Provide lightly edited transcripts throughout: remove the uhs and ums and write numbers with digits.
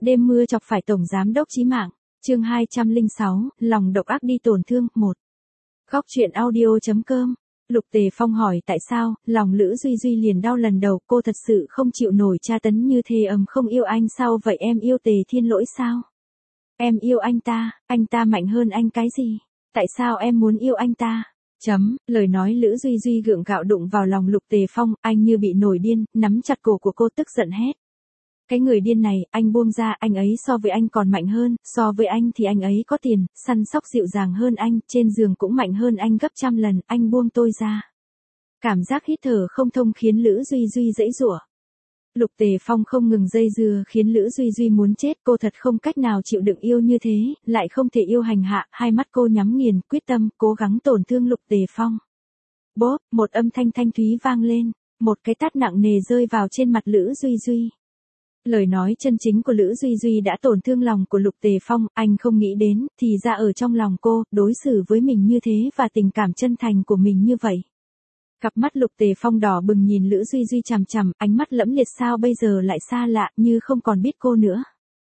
Đêm mưa chọc phải tổng giám đốc chí mạng. Chương 206, lòng độc ác đi tổn thương, 1. Góc truyện audio.com. Lục Tề Phong hỏi tại sao, lòng Lữ Duy Duy liền đau lần đầu, cô thật sự không chịu nổi tra tấn như thế. Không yêu anh sao vậy, em yêu Tề Thiên Lỗi sao? Em yêu anh ta mạnh hơn anh cái gì? Tại sao em muốn yêu anh ta? Lời nói Lữ Duy Duy gượng gạo đụng vào lòng Lục Tề Phong, anh như bị nổi điên, nắm chặt cổ của cô tức giận hét. Cái người điên này, anh buông ra, anh ấy so với anh còn mạnh hơn, so với anh thì anh ấy có tiền, săn sóc dịu dàng hơn anh, trên giường cũng mạnh hơn anh gấp trăm lần, anh buông tôi ra. Cảm giác hít thở không thông khiến Lữ Duy Duy giãy giụa. Lục Tề Phong không ngừng dây dưa khiến Lữ Duy Duy muốn chết, cô thật không cách nào chịu đựng yêu như thế, lại không thể yêu hành hạ, hai mắt cô nhắm nghiền, quyết tâm, cố gắng tổn thương Lục Tề Phong. Bốp, một âm thanh thanh thúy vang lên, một cái tát nặng nề rơi vào trên mặt Lữ Duy Duy. Lời nói chân chính của Lữ Duy Duy đã tổn thương lòng của Lục Tề Phong, anh không nghĩ đến, thì ra ở trong lòng cô, đối xử với mình như thế và tình cảm chân thành của mình như vậy. Cặp mắt Lục Tề Phong đỏ bừng nhìn Lữ Duy Duy chằm chằm, ánh mắt lẫm liệt sao bây giờ lại xa lạ, như không còn biết cô nữa.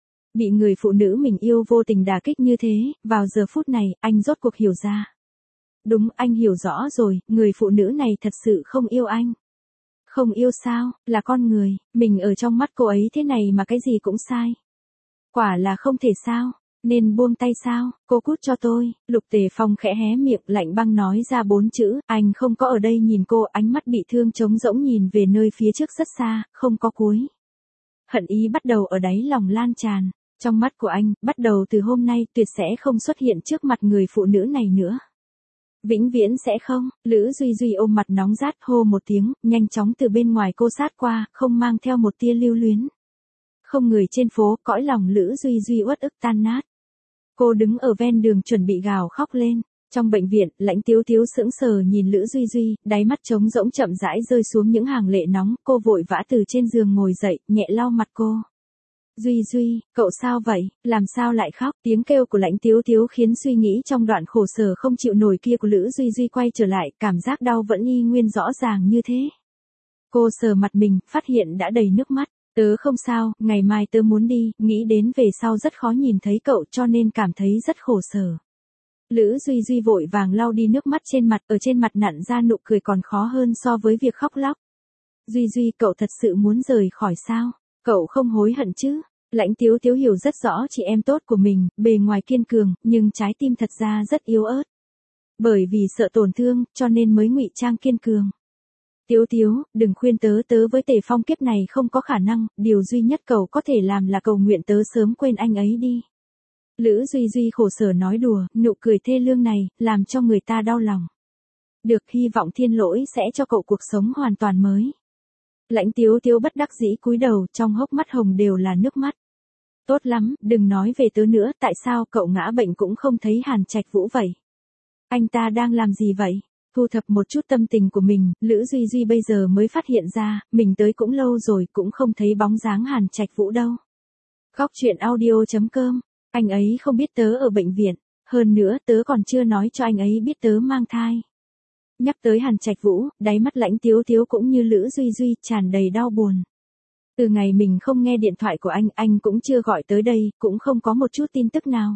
Bị người phụ nữ mình yêu vô tình đả kích như thế, vào giờ phút này, anh rốt cuộc hiểu ra. Đúng, anh hiểu rõ rồi, người phụ nữ này thật sự không yêu anh. Không yêu sao, là con người, mình ở trong mắt cô ấy thế này mà cái gì cũng sai. Quả là không thể sao, nên buông tay sao, cô cút cho tôi. Lục Tề Phong khẽ hé miệng lạnh băng nói ra 4 chữ, anh không có ở đây nhìn cô, ánh mắt bị thương trống rỗng nhìn về nơi phía trước rất xa, không có cuối. Hận ý bắt đầu ở đáy lòng lan tràn, trong mắt của anh, bắt đầu từ hôm nay tuyệt sẽ không xuất hiện trước mặt người phụ nữ này nữa. Vĩnh viễn sẽ không. Lữ Duy Duy ôm mặt nóng rát hô một tiếng, nhanh chóng từ bên ngoài cô sát qua, không mang theo một tia lưu luyến. Không người trên phố, cõi lòng Lữ Duy Duy uất ức tan nát. Cô đứng ở ven đường chuẩn bị gào khóc lên. Trong bệnh viện, Lãnh Tiếu Tiếu sững sờ nhìn Lữ Duy Duy, đáy mắt trống rỗng chậm rãi rơi xuống những hàng lệ nóng, cô vội vã từ trên giường ngồi dậy, nhẹ lau mặt cô. Duy Duy, cậu sao vậy, làm sao lại khóc? Tiếng kêu của Lãnh Tiếu Tiếu khiến suy nghĩ trong đoạn khổ sở không chịu nổi kia của Lữ Duy Duy quay trở lại, cảm giác đau vẫn y nguyên rõ ràng như thế. Cô sờ mặt mình, phát hiện đã đầy nước mắt. Tớ không sao, ngày mai tớ muốn đi, nghĩ đến về sau rất khó nhìn thấy cậu cho nên cảm thấy rất khổ sở. Lữ Duy Duy vội vàng lau đi nước mắt trên mặt, ở trên mặt nặn ra nụ cười còn khó hơn so với việc khóc lóc. Duy Duy, cậu thật sự muốn rời khỏi sao? Cậu không hối hận chứ? Lãnh Tiếu Tiếu hiểu rất rõ chị em tốt của mình, bề ngoài kiên cường, nhưng trái tim thật ra rất yếu ớt. Bởi vì sợ tổn thương, cho nên mới ngụy trang kiên cường. Tiếu Tiếu, đừng khuyên tớ với Tề Phong kiếp này không có khả năng, điều duy nhất cậu có thể làm là cầu nguyện tớ sớm quên anh ấy đi. Lữ Duy Duy khổ sở nói đùa, nụ cười thê lương này, làm cho người ta đau lòng. Được, hy vọng Thiên Lỗi sẽ cho cậu cuộc sống hoàn toàn mới. Lãnh Tiếu Tiếu bất đắc dĩ cúi đầu, trong hốc mắt hồng đều là nước mắt. Tốt lắm, đừng nói về tớ nữa, tại sao cậu ngã bệnh cũng không thấy Hàn Trạch Vũ vậy? Anh ta đang làm gì vậy? Thu thập một chút tâm tình của mình, Lữ Duy Duy bây giờ mới phát hiện ra, mình tới cũng lâu rồi cũng không thấy bóng dáng Hàn Trạch Vũ đâu. Góc truyện audio.com, anh ấy không biết tớ ở bệnh viện, hơn nữa tớ còn chưa nói cho anh ấy biết tớ mang thai. Nhắc tới Hàn Trạch Vũ, đáy mắt Lãnh Tiếu Tiếu cũng như Lữ Duy Duy tràn đầy đau buồn. Từ ngày mình không nghe điện thoại của anh cũng chưa gọi tới đây, cũng không có một chút tin tức nào.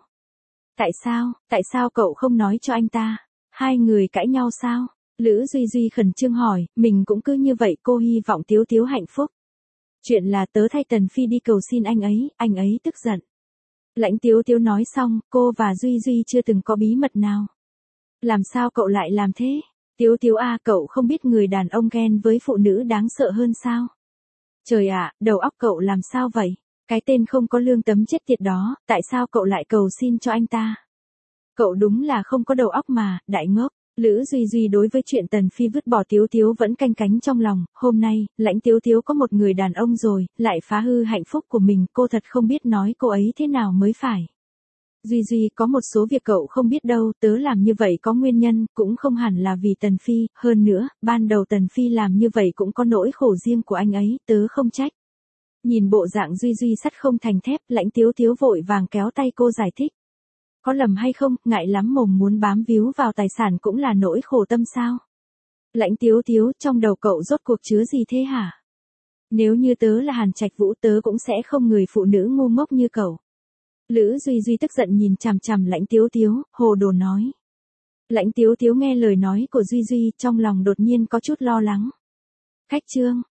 Tại sao cậu không nói cho anh ta? Hai người cãi nhau sao? Lữ Duy Duy khẩn trương hỏi, mình cũng cứ như vậy, cô hy vọng Tiếu Tiếu hạnh phúc. Chuyện là tớ thay Tần Phi đi cầu xin anh ấy tức giận. Lãnh Tiếu Tiếu nói xong, cô và Duy Duy chưa từng có bí mật nào. Làm sao cậu lại làm thế? Tiếu Tiếu à, cậu không biết người đàn ông ghen với phụ nữ đáng sợ hơn sao? Trời ạ, đầu óc cậu làm sao vậy? Cái tên không có lương tâm chết tiệt đó, tại sao cậu lại cầu xin cho anh ta? Cậu đúng là không có đầu óc mà, đại ngốc. Lữ Duy Duy đối với chuyện Tần Phi vứt bỏ Tiếu Tiếu vẫn canh cánh trong lòng, hôm nay, Lãnh Tiếu Tiếu có một người đàn ông rồi, lại phá hư hạnh phúc của mình, cô thật không biết nói cô ấy thế nào mới phải. Duy Duy, có một số việc cậu không biết đâu, tớ làm như vậy có nguyên nhân, cũng không hẳn là vì Tần Phi, hơn nữa, ban đầu Tần Phi làm như vậy cũng có nỗi khổ riêng của anh ấy, tớ không trách. Nhìn bộ dạng Duy Duy sắt không thành thép, Lãnh Tiếu Tiếu vội vàng kéo tay cô giải thích. Có lầm hay không, ngại lắm mồm muốn bám víu vào tài sản cũng là nỗi khổ tâm sao? Lãnh Tiếu Tiếu, trong đầu cậu rốt cuộc chứa gì thế hả? Nếu như tớ là Hàn Trạch Vũ tớ cũng sẽ không người phụ nữ ngu ngốc như cậu. Lữ Duy Duy tức giận nhìn chằm chằm Lãnh Tiếu Tiếu, hồ đồ nói. Lãnh Tiếu Tiếu nghe lời nói của Duy Duy trong lòng đột nhiên có chút lo lắng. Khách trương,